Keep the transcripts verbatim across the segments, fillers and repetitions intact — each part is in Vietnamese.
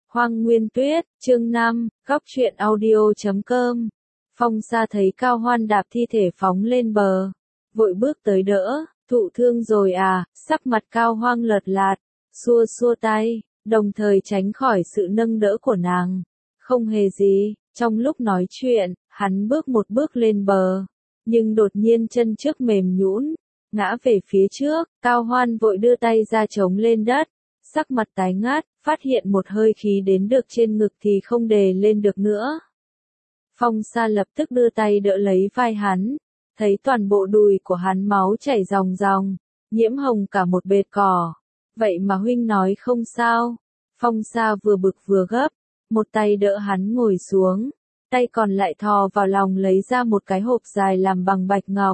Hoang Nguyên Tuyết, chương năm, góc truyện audio chấm com. Phong Sa thấy Cao Hoan đạp thi thể phóng lên bờ, vội bước tới đỡ, thụ thương rồi à, sắc mặt Cao Hoang lợt lạt, xua xua tay, đồng thời tránh khỏi sự nâng đỡ của nàng. Không hề gì, trong lúc nói chuyện, hắn bước một bước lên bờ, nhưng đột nhiên chân trước mềm nhũn, ngã về phía trước, Cao Hoan vội đưa tay ra chống lên đất, sắc mặt tái ngát, phát hiện một hơi khí đến được trên ngực thì không đề lên được nữa. Phong Sa lập tức đưa tay đỡ lấy vai hắn, thấy toàn bộ đùi của hắn máu chảy ròng ròng, nhiễm hồng cả một bệt cỏ. Vậy mà huynh nói không sao. Phong Sa vừa bực vừa gấp, một tay đỡ hắn ngồi xuống, tay còn lại thò vào lòng lấy ra một cái hộp dài làm bằng bạch ngọc.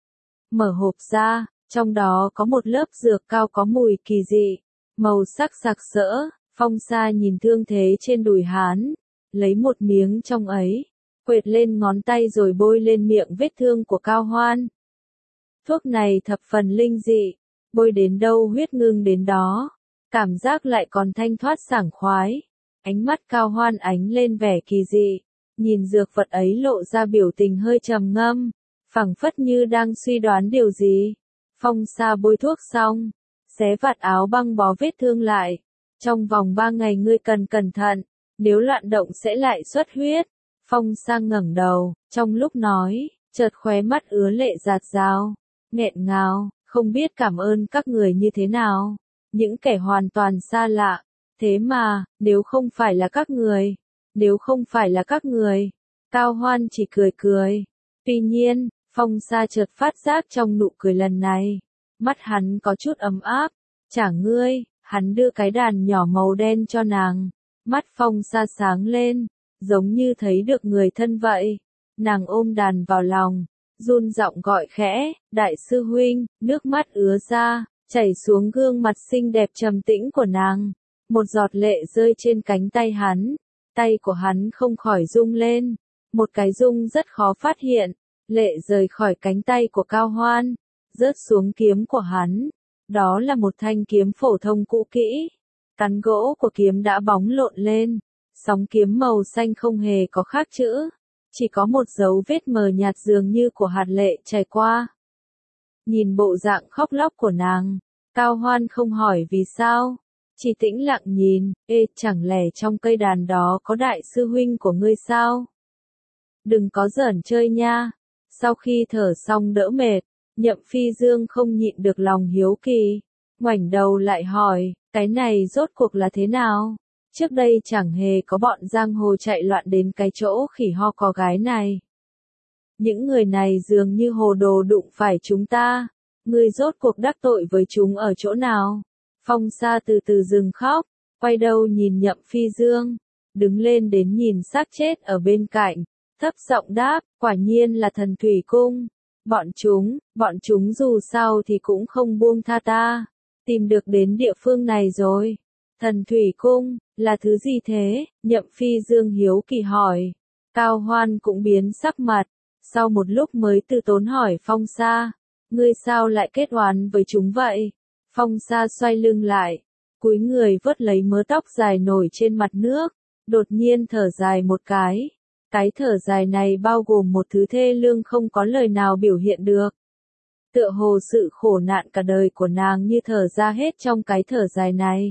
Mở hộp ra, trong đó có một lớp dược cao có mùi kỳ dị, màu sắc sặc sỡ. Phong Sa nhìn thương thế trên đùi hắn, lấy một miếng trong ấy, quệt lên ngón tay rồi bôi lên miệng vết thương của Cao Hoan. Thuốc này thập phần linh dị, bôi đến đâu huyết ngưng đến đó, cảm giác lại còn thanh thoát sảng khoái. Ánh mắt Cao Hoan ánh lên vẻ kỳ dị, nhìn dược vật ấy lộ ra biểu tình hơi trầm ngâm, phảng phất như đang suy đoán điều gì. Phong Sa bôi thuốc xong, xé vạt áo băng bó vết thương lại. Trong vòng ba ngày ngươi cần cẩn thận, nếu loạn động sẽ lại xuất huyết. Phong Sa ngẩng đầu, trong lúc nói, chợt khóe mắt ứa lệ rạt rào, nghẹn ngào, không biết cảm ơn các người như thế nào, những kẻ hoàn toàn xa lạ. Thế mà, nếu không phải là các người, nếu không phải là các người, Cao Hoan chỉ cười cười. Tuy nhiên, Phong Sa chợt phát giác trong nụ cười lần này, mắt hắn có chút ấm áp. Chả ngươi. Hắn đưa cái đàn nhỏ màu đen cho nàng, mắt Phong Sa sáng lên, giống như thấy được người thân vậy. Nàng ôm đàn vào lòng, run giọng gọi khẽ, đại sư huynh, nước mắt ứa ra, chảy xuống gương mặt xinh đẹp trầm tĩnh của nàng. Một giọt lệ rơi trên cánh tay hắn, tay của hắn không khỏi rung lên, một cái rung rất khó phát hiện, lệ rời khỏi cánh tay của Cao Hoan, rớt xuống kiếm của hắn. Đó là một thanh kiếm phổ thông cũ kỹ, cán gỗ của kiếm đã bóng lộn lên, sóng kiếm màu xanh không hề có khắc chữ, chỉ có một dấu vết mờ nhạt dường như của hạt lệ chảy qua. Nhìn bộ dạng khóc lóc của nàng, Cao Hoan không hỏi vì sao, chỉ tĩnh lặng nhìn. Ê, chẳng lẽ trong cây đàn đó có đại sư huynh của ngươi sao? Đừng có giỡn chơi nha. Sau khi thở xong đỡ mệt, Nhậm Phi Dương không nhịn được lòng hiếu kỳ, ngoảnh đầu lại hỏi, cái này rốt cuộc là thế nào? Trước đây chẳng hề có bọn giang hồ chạy loạn đến cái chỗ khỉ ho có gái này. Những người này dường như hồ đồ đụng phải chúng ta, ngươi rốt cuộc đắc tội với chúng ở chỗ nào? Phong Sa từ từ dừng khóc, quay đầu nhìn Nhậm Phi Dương, đứng lên đến nhìn xác chết ở bên cạnh, thấp giọng đáp, quả nhiên là Thần Thủy Cung. Bọn chúng, bọn chúng dù sao thì cũng không buông tha ta, tìm được đến địa phương này rồi. Thần Thủy Cung, là thứ gì thế? Nhậm Phi Dương hiếu kỳ hỏi. Cao Hoan cũng biến sắc mặt, sau một lúc mới từ tốn hỏi Phong Sa, ngươi sao lại kết oán với chúng vậy? Phong Sa xoay lưng lại, cúi người vớt lấy mớ tóc dài nổi trên mặt nước, đột nhiên thở dài một cái. Cái thở dài này bao gồm một thứ thê lương không có lời nào biểu hiện được. Tựa hồ sự khổ nạn cả đời của nàng như thở ra hết trong cái thở dài này.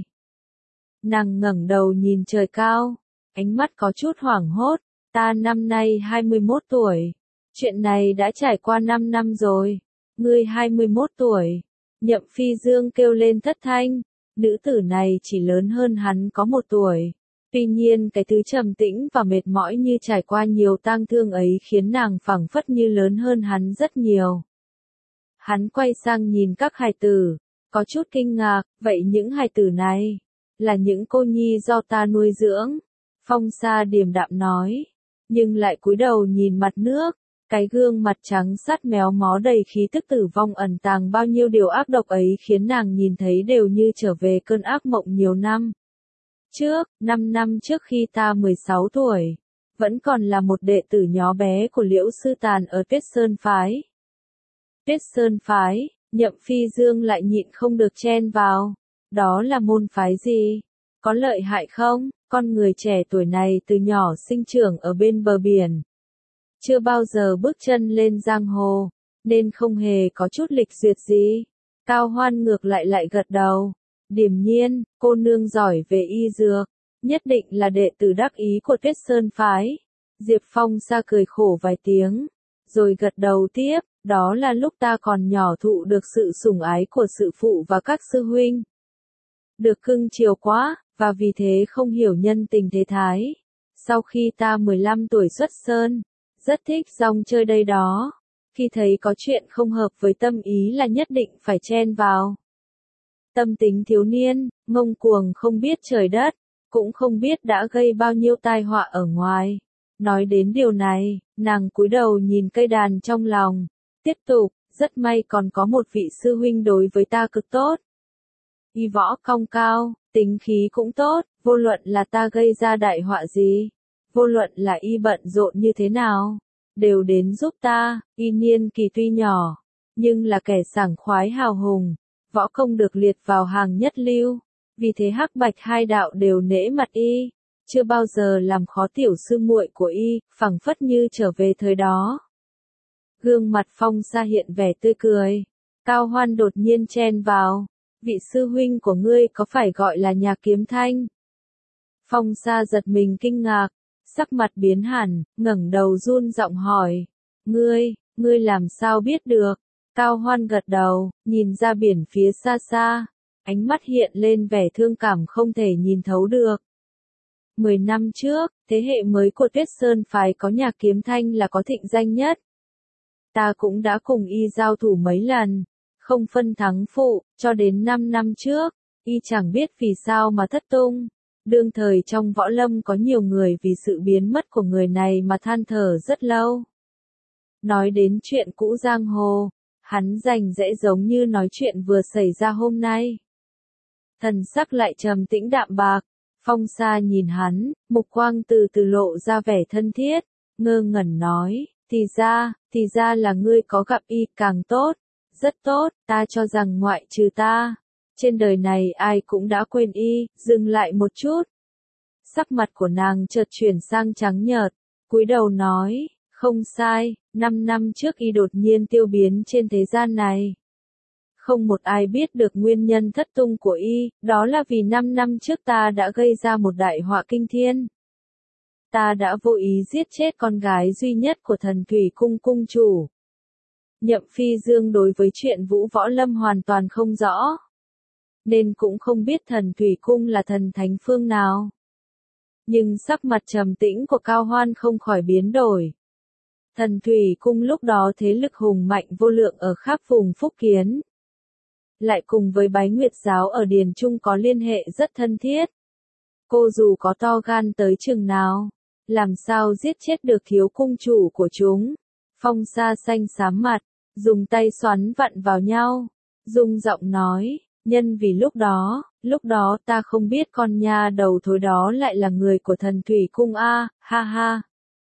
Nàng ngẩng đầu nhìn trời cao, ánh mắt có chút hoảng hốt, ta năm nay hai mươi mốt tuổi. Chuyện này đã trải qua năm năm rồi. Ngươi hai mươi mốt tuổi. Nhậm Phi Dương kêu lên thất thanh, nữ tử này chỉ lớn hơn hắn có một tuổi. Tuy nhiên cái thứ trầm tĩnh và mệt mỏi như trải qua nhiều tang thương ấy khiến nàng phảng phất như lớn hơn hắn rất nhiều. Hắn quay sang nhìn các hài tử, có chút kinh ngạc, vậy những hài tử này, là những cô nhi do ta nuôi dưỡng. Phong Sa điềm đạm nói, nhưng lại cúi đầu nhìn mặt nước, cái gương mặt trắng sắt méo mó đầy khí tức tử vong ẩn tàng bao nhiêu điều ác độc ấy khiến nàng nhìn thấy đều như trở về cơn ác mộng nhiều năm. Trước, năm năm trước khi ta mười sáu tuổi, vẫn còn là một đệ tử nhỏ bé của Liễu Sư Tàn ở Tuyết Sơn Phái. Tuyết Sơn Phái, Nhậm Phi Dương lại nhịn không được chen vào. Đó là môn phái gì? có lợi hại không? Con người trẻ tuổi này từ nhỏ sinh trưởng ở bên bờ biển. Chưa bao giờ bước chân lên giang hồ, nên không hề có chút lịch duyệt gì. Cao Hoan ngược lại lại gật đầu. Điềm nhiên, cô nương giỏi về y dược, nhất định là đệ tử đắc ý của Tuyết Sơn Phái. Diệp Phong Sa cười khổ vài tiếng, rồi gật đầu tiếp, đó là lúc ta còn nhỏ thụ được sự sủng ái của sư phụ và các sư huynh. Được cưng chiều quá, và vì thế không hiểu nhân tình thế thái. Sau khi ta mười lăm tuổi xuất sơn, rất thích rong chơi đây đó. Khi thấy có chuyện không hợp với tâm ý là nhất định phải chen vào. Tâm tính thiếu niên, ngông cuồng không biết trời đất, cũng không biết đã gây bao nhiêu tai họa ở ngoài. Nói đến điều này, nàng cúi đầu nhìn cây đàn trong lòng. Tiếp tục, rất may còn có một vị sư huynh đối với ta cực tốt. Y võ cong cao, tính khí cũng tốt, vô luận là ta gây ra đại họa gì, vô luận là y bận rộn như thế nào, đều đến giúp ta. Y niên kỳ tuy nhỏ, nhưng là kẻ sảng khoái hào hùng, võ công được liệt vào hàng nhất lưu, vì thế hắc bạch hai đạo đều nể mặt y, chưa bao giờ làm khó tiểu sư muội của y, phảng phất như trở về thời đó. Gương mặt Phong Sa hiện vẻ tươi cười. Cao Hoan đột nhiên chen vào, vị sư huynh của ngươi có phải gọi là Nhà Kiếm Thanh? Phong Sa giật mình kinh ngạc, sắc mặt biến hẳn, ngẩng đầu run giọng hỏi, ngươi, ngươi làm sao biết được? Cao Hoan gật đầu, nhìn ra biển phía xa xa, ánh mắt hiện lên vẻ thương cảm không thể nhìn thấu được. Mười năm trước, thế hệ mới của Tuyết Sơn Phái có Nhà Kiếm Thanh là có thịnh danh nhất. Ta cũng đã cùng y giao thủ mấy lần, không phân thắng phụ, cho đến năm năm trước, y chẳng biết vì sao mà thất tung. Đương thời trong võ lâm có nhiều người vì sự biến mất của người này mà than thở rất lâu. Nói đến chuyện cũ giang hồ, hắn rành rẽ giống như nói chuyện vừa xảy ra hôm nay. Thần sắc lại trầm tĩnh đạm bạc, Phong Sa nhìn hắn, mục quang từ từ lộ ra vẻ thân thiết, ngơ ngẩn nói, thì ra, thì ra là ngươi có gặp y càng tốt, rất tốt, ta cho rằng ngoại trừ ta, trên đời này ai cũng đã quên y. Dừng lại một chút. Sắc mặt của nàng chợt chuyển sang trắng nhợt, cúi đầu nói, không sai, năm năm trước y đột nhiên tiêu biến trên thế gian này. Không một ai biết được nguyên nhân thất tung của y, đó là vì năm năm trước ta đã gây ra một đại họa kinh thiên. Ta đã vô ý giết chết con gái duy nhất của Thần Thủy Cung cung chủ. Nhậm Phi Dương đối với chuyện Vũ Võ Lâm hoàn toàn không rõ, nên cũng không biết Thần Thủy Cung là thần thánh phương nào. Nhưng sắc mặt trầm tĩnh của Cao Hoan không khỏi biến đổi. Thần Thủy Cung lúc đó thế lực hùng mạnh vô lượng ở khắp vùng Phúc Kiến. Lại cùng với Bái Nguyệt Giáo ở Điền Trung có liên hệ rất thân thiết. Cô dù có to gan tới chừng nào, làm sao giết chết được thiếu cung chủ của chúng. Phong Sa xanh xám mặt, dùng tay xoắn vặn vào nhau, dùng giọng nói, nhân vì lúc đó, lúc đó ta không biết con nha đầu thối đó lại là người của Thần Thủy Cung a, ha ha.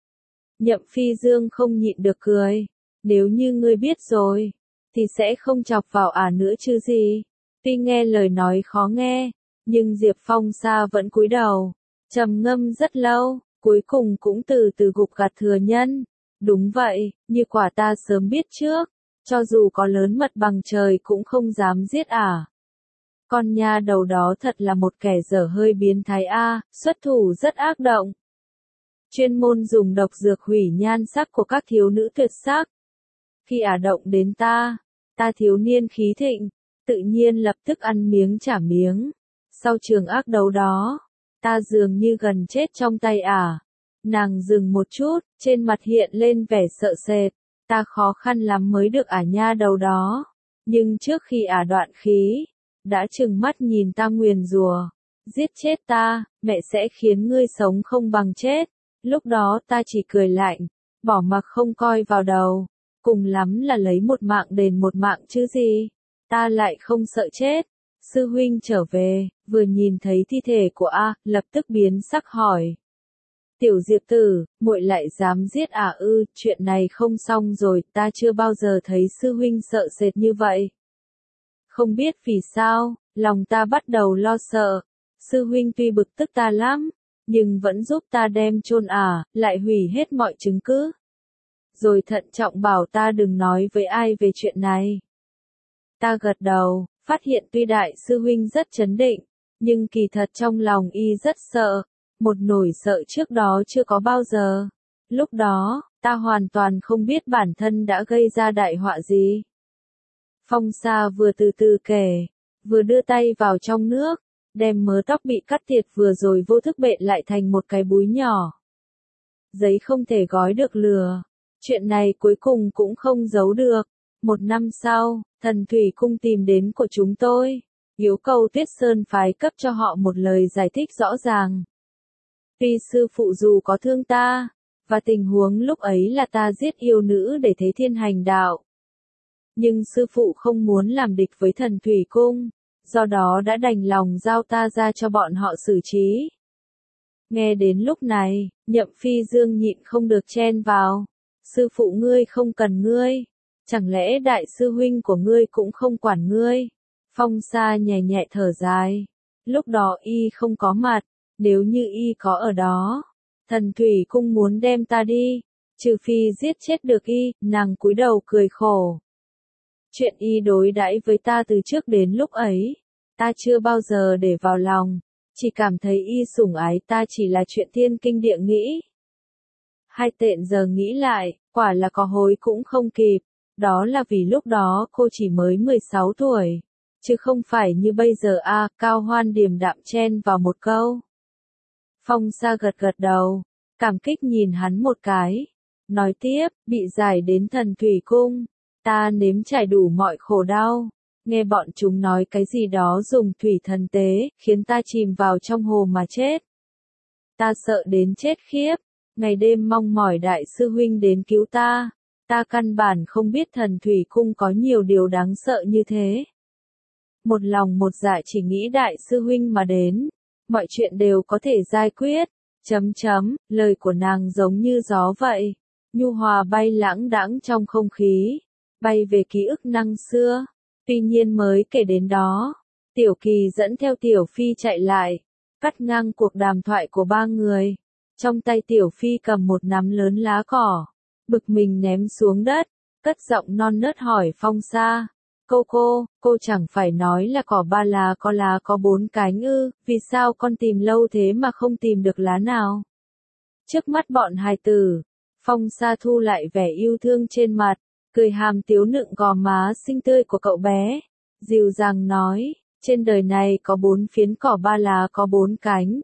Nhậm Phi Dương không nhịn được cười, nếu như ngươi biết rồi, thì sẽ không chọc vào ả nữa chứ gì. Tuy nghe lời nói khó nghe, nhưng Diệp Phong Sa vẫn cúi đầu, trầm ngâm rất lâu, cuối cùng cũng từ từ gục gặt thừa nhân. Đúng vậy, như quả ta sớm biết trước, cho dù có lớn mật bằng trời cũng không dám giết ả. Con nha đầu đó thật là một kẻ dở hơi biến thái a, xuất thủ rất ác động. Chuyên môn dùng độc dược hủy nhan sắc của các thiếu nữ tuyệt sắc. Khi ả động đến ta, ta thiếu niên khí thịnh, tự nhiên lập tức ăn miếng trả miếng. Sau trường ác đấu đó, ta dường như gần chết trong tay ả. Nàng dừng một chút, trên mặt hiện lên vẻ sợ sệt, ta khó khăn lắm mới được ả nha đầu đó. Nhưng trước khi ả đoạn khí, đã trừng mắt nhìn ta nguyền rủa, giết chết ta, mẹ sẽ khiến ngươi sống không bằng chết. Lúc đó ta chỉ cười lạnh, bỏ mặc không coi vào đầu, cùng lắm là lấy một mạng đền một mạng chứ gì. Ta lại không sợ chết. Sư huynh trở về, vừa nhìn thấy thi thể của A, lập tức biến sắc hỏi. Tiểu Diệp tử, muội lại dám giết ả ư, chuyện này không xong rồi, ta chưa bao giờ thấy sư huynh sợ sệt như vậy. Không biết vì sao, lòng ta bắt đầu lo sợ. sư huynh tuy bực tức ta lắm, nhưng vẫn giúp ta đem chôn à, lại hủy hết mọi chứng cứ. Rồi thận trọng bảo ta đừng nói với ai về chuyện này. Ta gật đầu, phát hiện tuy đại sư huynh rất trấn định, nhưng kỳ thật trong lòng y rất sợ, một nỗi sợ trước đó chưa có bao giờ. Lúc đó, ta hoàn toàn không biết bản thân đã gây ra đại họa gì. Phong Sa vừa từ từ kể, vừa đưa tay vào trong nước, đem mớ tóc bị cắt tiệt vừa rồi vô thức bện lại thành một cái búi nhỏ. Giấy không thể gói được lửa. Chuyện này cuối cùng cũng không giấu được. Một năm sau, Thần Thủy Cung tìm đến của chúng tôi, yêu cầu Tuyết Sơn phái cấp cho họ một lời giải thích rõ ràng. Tuy sư phụ dù có thương ta, và tình huống lúc ấy là ta giết yêu nữ để thế thiên hành đạo, nhưng sư phụ không muốn làm địch với Thần Thủy Cung, do đó đã đành lòng giao ta ra cho bọn họ xử trí. Nghe đến lúc này, Nhậm Phi Dương nhịn không được chen vào. Sư phụ ngươi không cần ngươi, chẳng lẽ đại sư huynh của ngươi cũng không quản ngươi? Phong Sa nhẹ nhẹ thở dài. Lúc đó y không có mặt, nếu như y có ở đó, Thần Thủy Cung muốn đem ta đi, trừ phi giết chết được y. Nàng cúi đầu cười khổ. Chuyện y đối đãi với ta từ trước đến lúc ấy, ta chưa bao giờ để vào lòng, chỉ cảm thấy y sủng ái ta chỉ là chuyện thiên kinh địa nghĩa. Hai tện giờ nghĩ lại, quả là có hối cũng không kịp, đó là vì lúc đó cô chỉ mới mười sáu tuổi, chứ không phải như bây giờ a. À, Cao Hoan điềm đạm chen vào một câu. Phong Sa gật gật đầu, cảm kích nhìn hắn một cái, nói tiếp, bị giải đến Thần Thủy Cung, ta nếm trải đủ mọi khổ đau, nghe bọn chúng nói cái gì đó dùng thủy thần tế, khiến ta chìm vào trong hồ mà chết. Ta sợ đến chết khiếp, ngày đêm mong mỏi đại sư huynh đến cứu ta, ta căn bản không biết Thần Thủy Cung có nhiều điều đáng sợ như thế. Một lòng một dạ chỉ nghĩ đại sư huynh mà đến, mọi chuyện đều có thể giải quyết, chấm chấm, lời của nàng giống như gió vậy, nhu hòa bay lãng đãng trong không khí, bay về ký ức năm xưa. Tuy nhiên mới kể đến đó, Tiểu Kỳ dẫn theo Tiểu Phi chạy lại, cắt ngang cuộc đàm thoại của ba người. Trong tay Tiểu Phi cầm một nắm lớn lá cỏ, bực mình ném xuống đất, cất giọng non nớt hỏi Phong Sa. Cô cô, cô chẳng phải nói là cỏ ba lá có lá có bốn cánh ư, vì sao con tìm lâu thế mà không tìm được lá nào? Trước mắt bọn hài tử, Phong Sa thu lại vẻ yêu thương trên mặt, cười hàm tiếu nựng gò má xinh tươi của cậu bé, dịu dàng nói, trên đời này có bốn phiến cỏ ba lá có bốn cánh.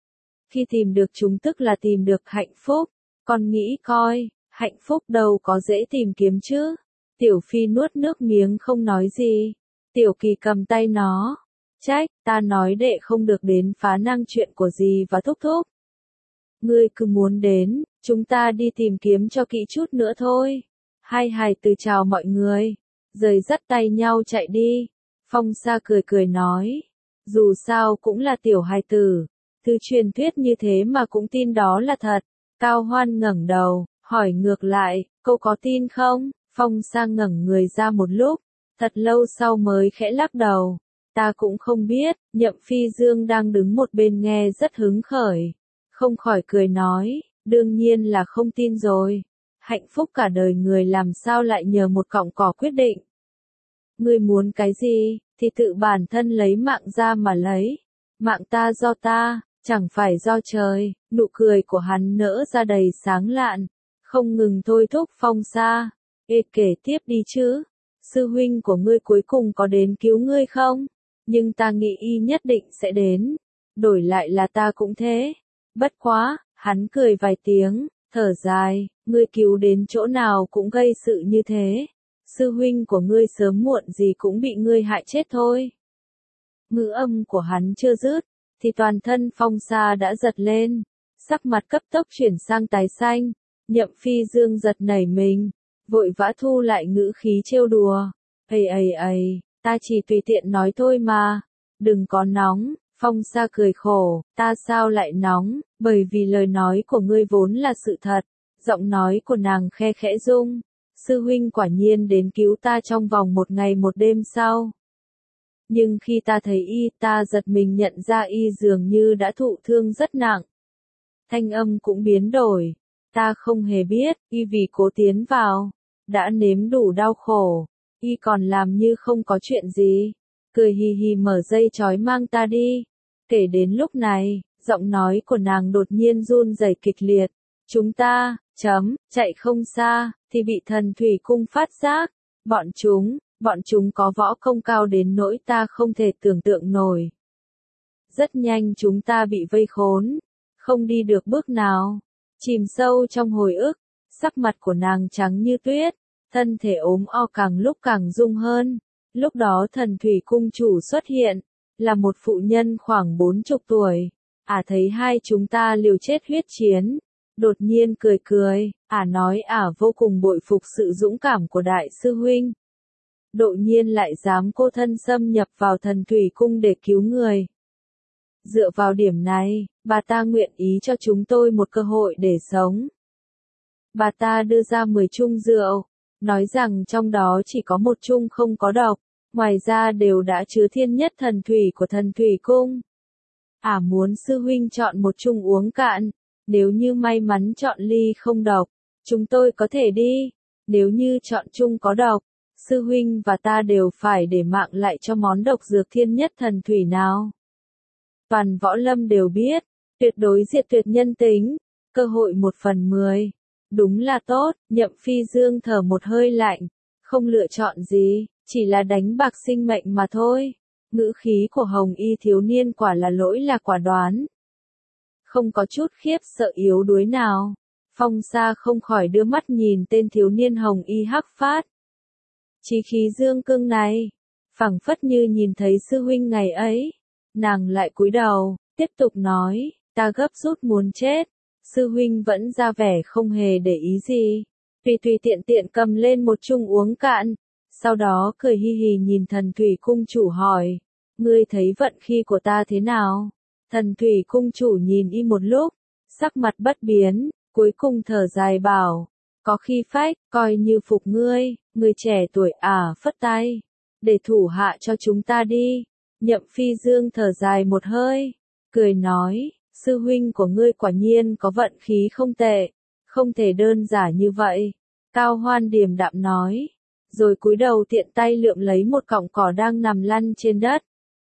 Khi tìm được chúng tức là tìm được hạnh phúc, con nghĩ coi, hạnh phúc đâu có dễ tìm kiếm chứ. Tiểu Phi nuốt nước miếng không nói gì, Tiểu Kỳ cầm tay nó, trách, ta nói đệ không được đến phá năng chuyện của dì và thúc thúc. Ngươi cứ muốn đến, chúng ta đi tìm kiếm cho kỹ chút nữa thôi. Hai hài từ chào mọi người, rời dắt tay nhau chạy đi. Phong Sa cười cười nói, dù sao cũng là tiểu hài tử, thứ truyền thuyết như thế mà cũng tin đó là thật. Cao Hoan ngẩng đầu, hỏi ngược lại, cô có tin không? Phong Sa ngẩng người ra một lúc, thật lâu sau mới khẽ lắc đầu. Ta cũng không biết. Nhậm Phi Dương đang đứng một bên nghe rất hứng khởi, không khỏi cười nói, đương nhiên là không tin rồi. Hạnh phúc cả đời người làm sao lại nhờ một cọng cỏ quyết định. Ngươi muốn cái gì, thì tự bản thân lấy mạng ra mà lấy. Mạng ta do ta, chẳng phải do trời. Nụ cười của hắn nở ra đầy sáng lạn, không ngừng thôi thúc Phong Sa. Ê kể tiếp đi chứ, sư huynh của ngươi cuối cùng có đến cứu ngươi không? Nhưng ta nghĩ y nhất định sẽ đến, đổi lại là ta cũng thế. Bất quá, hắn cười vài tiếng, thở dài, ngươi cứu đến chỗ nào cũng gây sự như thế. Sư huynh của ngươi sớm muộn gì cũng bị ngươi hại chết thôi. Ngữ âm của hắn chưa dứt, thì toàn thân Phong Sa đã giật lên, sắc mặt cấp tốc chuyển sang tái xanh. Nhậm Phi Dương giật nảy mình, vội vã thu lại ngữ khí trêu đùa. Ây ây ây, ta chỉ tùy tiện nói thôi mà, đừng có nóng. Phong Sa cười khổ, ta sao lại nóng, bởi vì lời nói của ngươi vốn là sự thật. Giọng nói của nàng khe khẽ rung, sư huynh quả nhiên đến cứu ta trong vòng một ngày một đêm sau. Nhưng khi ta thấy y, ta giật mình nhận ra y dường như đã thụ thương rất nặng. Thanh âm cũng biến đổi. Ta không hề biết, y vì cố tiến vào, đã nếm đủ đau khổ, y còn làm như không có chuyện gì, cười hì hì mở dây trói mang ta đi. Kể đến lúc này, giọng nói của nàng đột nhiên run rẩy kịch liệt. Chúng ta, chấm, chạy không xa, thì bị thần thủy cung phát giác. Bọn chúng, bọn chúng có võ công cao đến nỗi ta không thể tưởng tượng nổi. Rất nhanh chúng ta bị vây khốn, không đi được bước nào, chìm sâu trong hồi ức, sắc mặt của nàng trắng như tuyết, thân thể ốm o càng lúc càng rung hơn. Lúc đó thần thủy cung chủ xuất hiện, là một phụ nhân khoảng bốn chục tuổi, ả thấy hai chúng ta liều chết huyết chiến, đột nhiên cười cười, ả nói ả vô cùng bội phục sự dũng cảm của đại sư huynh. Đột nhiên lại dám cô thân xâm nhập vào thần thủy cung để cứu người. Dựa vào điểm này, bà ta nguyện ý cho chúng tôi một cơ hội để sống. Bà ta đưa ra mười chung rượu, nói rằng trong đó chỉ có một chung không có độc, ngoài ra đều đã chứa thiên nhất thần thủy của thần thủy cung. Ả muốn sư huynh chọn một chung uống cạn, nếu như may mắn chọn ly không độc, chúng tôi có thể đi, nếu như chọn chung có độc, sư huynh và ta đều phải để mạng lại cho món độc dược thiên nhất thần thủy nào. Toàn võ lâm đều biết, tuyệt đối diệt tuyệt nhân tính, cơ hội một phần mười. Đúng là tốt, Nhậm Phi Dương thở một hơi lạnh, không lựa chọn gì, chỉ là đánh bạc sinh mệnh mà thôi. Ngữ khí của Hồng Y thiếu niên quả là lỗi là quả đoán. Không có chút khiếp sợ yếu đuối nào. Phong Sa không khỏi đưa mắt nhìn tên thiếu niên Hồng Y hắc phát. Chí khí dương cương này, phảng phất như nhìn thấy sư huynh ngày ấy. Nàng lại cúi đầu, tiếp tục nói, ta gấp rút muốn chết. Sư huynh vẫn ra vẻ không hề để ý gì. Tùy tùy tiện tiện cầm lên một chung uống cạn. Sau đó cười hi hi nhìn thần thủy cung chủ hỏi. Ngươi thấy vận khí của ta thế nào? Thần thủy cung chủ nhìn y một lúc. Sắc mặt bất biến, cuối cùng thở dài bảo. Có khi phách, coi như phục ngươi, ngươi trẻ tuổi à phất tay. Để thủ hạ cho chúng ta đi. Nhậm Phi Dương thở dài một hơi. Cười nói. Sư huynh của ngươi quả nhiên có vận khí không tệ, không thể đơn giản như vậy. Cao Hoan điềm đạm nói, rồi cúi đầu tiện tay lượm lấy một cọng cỏ đang nằm lăn trên đất.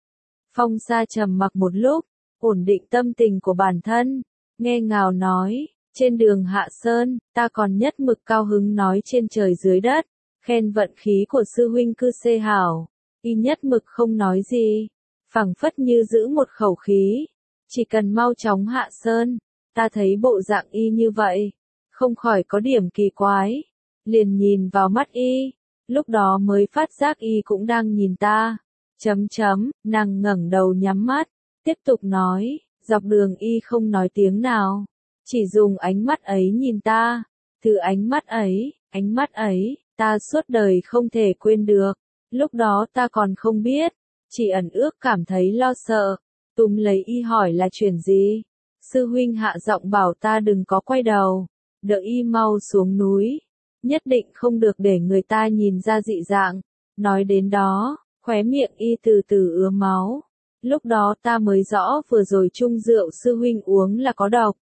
Phong Sa trầm mặc một lúc, ổn định tâm tình của bản thân, nghe ngào nói, trên đường hạ sơn, ta còn nhất mực cao hứng nói trên trời dưới đất, khen vận khí của sư huynh cư xê hảo, y nhất mực không nói gì, phảng phất như giữ một khẩu khí. Chỉ cần mau chóng hạ sơn, ta thấy bộ dạng y như vậy, không khỏi có điểm kỳ quái, liền nhìn vào mắt y, lúc đó mới phát giác y cũng đang nhìn ta, chấm chấm, nàng ngẩng đầu nhắm mắt, tiếp tục nói, dọc đường y không nói tiếng nào, chỉ dùng ánh mắt ấy nhìn ta, từ ánh mắt ấy, ánh mắt ấy, ta suốt đời không thể quên được, lúc đó ta còn không biết, chỉ ẩn ước cảm thấy lo sợ. Túm lấy y hỏi là chuyện gì? Sư huynh hạ giọng bảo ta đừng có quay đầu, đợi y mau xuống núi, nhất định không được để người ta nhìn ra dị dạng. Nói đến đó, khóe miệng y từ từ ứa máu. Lúc đó ta mới rõ vừa rồi chung rượu sư huynh uống là có độc.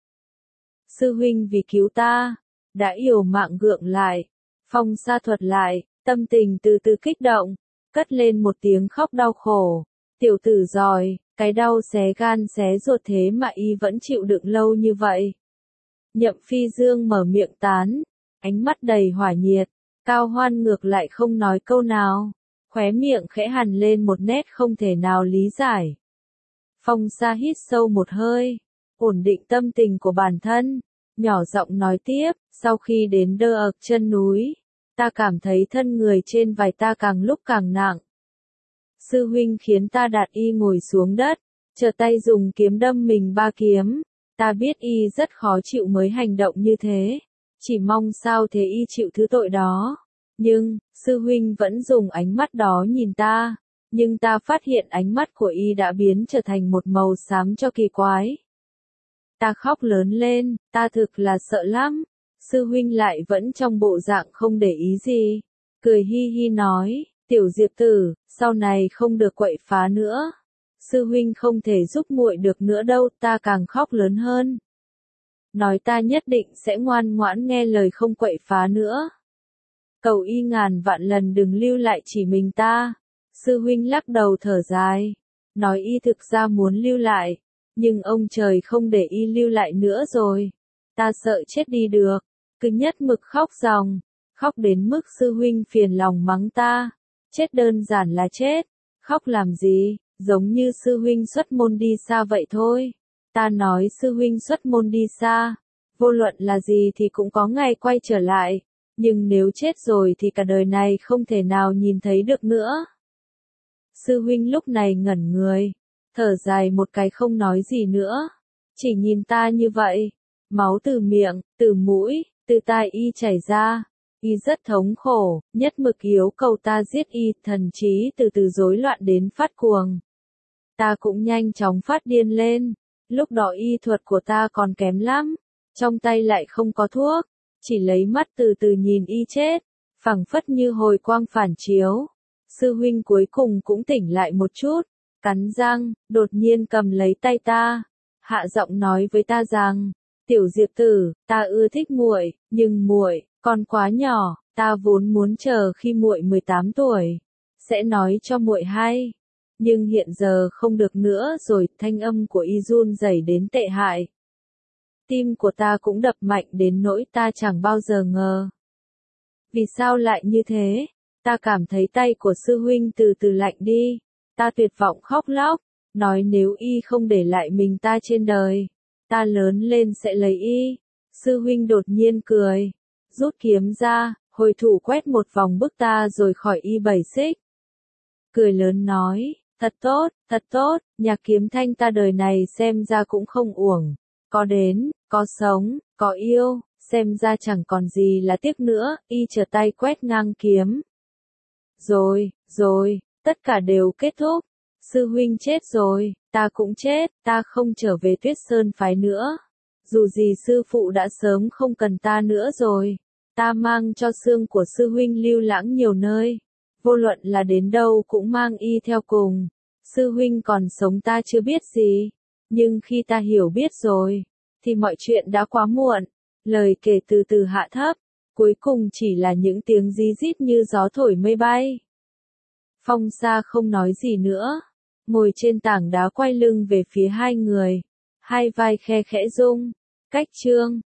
Sư huynh vì cứu ta, đã yểu mạng gượng lại. Phong Sa thuật lại, tâm tình từ từ kích động, cất lên một tiếng khóc đau khổ. Tiểu tử giỏi. Cái đau xé gan xé ruột thế mà y vẫn chịu đựng lâu như vậy. Nhậm Phi Dương mở miệng tán, ánh mắt đầy hỏa nhiệt, Cao Hoan ngược lại không nói câu nào, khóe miệng khẽ hằn lên một nét không thể nào lý giải. Phong Sa hít sâu một hơi, ổn định tâm tình của bản thân, nhỏ giọng nói tiếp, sau khi đến Đơ ậc chân núi, ta cảm thấy thân người trên vai ta càng lúc càng nặng. Sư huynh khiến ta đặt y ngồi xuống đất, trở tay dùng kiếm đâm mình ba kiếm, ta biết y rất khó chịu mới hành động như thế, chỉ mong sao thế y chịu thứ tội đó. Nhưng, sư huynh vẫn dùng ánh mắt đó nhìn ta, nhưng ta phát hiện ánh mắt của y đã biến trở thành một màu xám cho kỳ quái. Ta khóc lớn lên, ta thực là sợ lắm, sư huynh lại vẫn trong bộ dạng không để ý gì, cười hi hi nói. Tiểu Diệp tử, sau này không được quậy phá nữa. Sư huynh không thể giúp muội được nữa đâu, ta càng khóc lớn hơn. Nói ta nhất định sẽ ngoan ngoãn nghe lời không quậy phá nữa. Cầu y ngàn vạn lần đừng lưu lại chỉ mình ta. Sư huynh lắc đầu thở dài. Nói y thực ra muốn lưu lại. Nhưng ông trời không để y lưu lại nữa rồi. Ta sợ chết đi được. Cứ nhất mực khóc ròng. Khóc đến mức sư huynh phiền lòng mắng ta. Chết đơn giản là chết. Khóc làm gì, giống như sư huynh xuất môn đi xa vậy thôi. Ta nói sư huynh xuất môn đi xa. Vô luận là gì thì cũng có ngày quay trở lại. Nhưng nếu chết rồi thì cả đời này không thể nào nhìn thấy được nữa. Sư huynh lúc này ngẩn người. Thở dài một cái không nói gì nữa. Chỉ nhìn ta như vậy. Máu từ miệng, từ mũi, từ tai y chảy ra. Y rất thống khổ, nhất mực yếu cầu ta giết y, thần trí từ từ rối loạn đến phát cuồng. Ta cũng nhanh chóng phát điên lên. Lúc đó y thuật của ta còn kém lắm. Trong tay lại không có thuốc. Chỉ lấy mắt từ từ nhìn y chết. Phẳng phất như hồi quang phản chiếu. Sư huynh cuối cùng cũng tỉnh lại một chút. Cắn răng, đột nhiên cầm lấy tay ta. Hạ giọng nói với ta rằng, Tiểu Diệp tử, ta ưa thích muội, nhưng muội còn quá nhỏ, ta vốn muốn chờ khi muội mười tám tuổi, sẽ nói cho muội hay. Nhưng hiện giờ không được nữa rồi, thanh âm của y run rẩy đến tệ hại. Tim của ta cũng đập mạnh đến nỗi ta chẳng bao giờ ngờ. Vì sao lại như thế? Ta cảm thấy tay của sư huynh từ từ lạnh đi. Ta tuyệt vọng khóc lóc, nói nếu y không để lại mình ta trên đời, ta lớn lên sẽ lấy y. Sư huynh đột nhiên cười, rút kiếm ra, hồi thủ quét một vòng bức ta rồi khỏi y bảy xích. Cười lớn nói, thật tốt, thật tốt, nhạc kiếm thanh ta đời này xem ra cũng không uổng. Có đến, có sống, có yêu, xem ra chẳng còn gì là tiếc nữa, y trở tay quét ngang kiếm. Rồi, rồi, tất cả đều kết thúc. Sư huynh chết rồi, ta cũng chết, ta không trở về Tuyết Sơn phái nữa. Dù gì sư phụ đã sớm không cần ta nữa rồi. Ta mang cho xương của sư huynh lưu lãng nhiều nơi. Vô luận là đến đâu cũng mang y theo cùng. Sư huynh còn sống ta chưa biết gì. Nhưng khi ta hiểu biết rồi, thì mọi chuyện đã quá muộn. Lời kể từ từ hạ thấp, cuối cùng chỉ là những tiếng rí rít như gió thổi mây bay. Phong Sa không nói gì nữa, ngồi trên tảng đá quay lưng về phía hai người, hai vai khe khẽ rung. Cách chương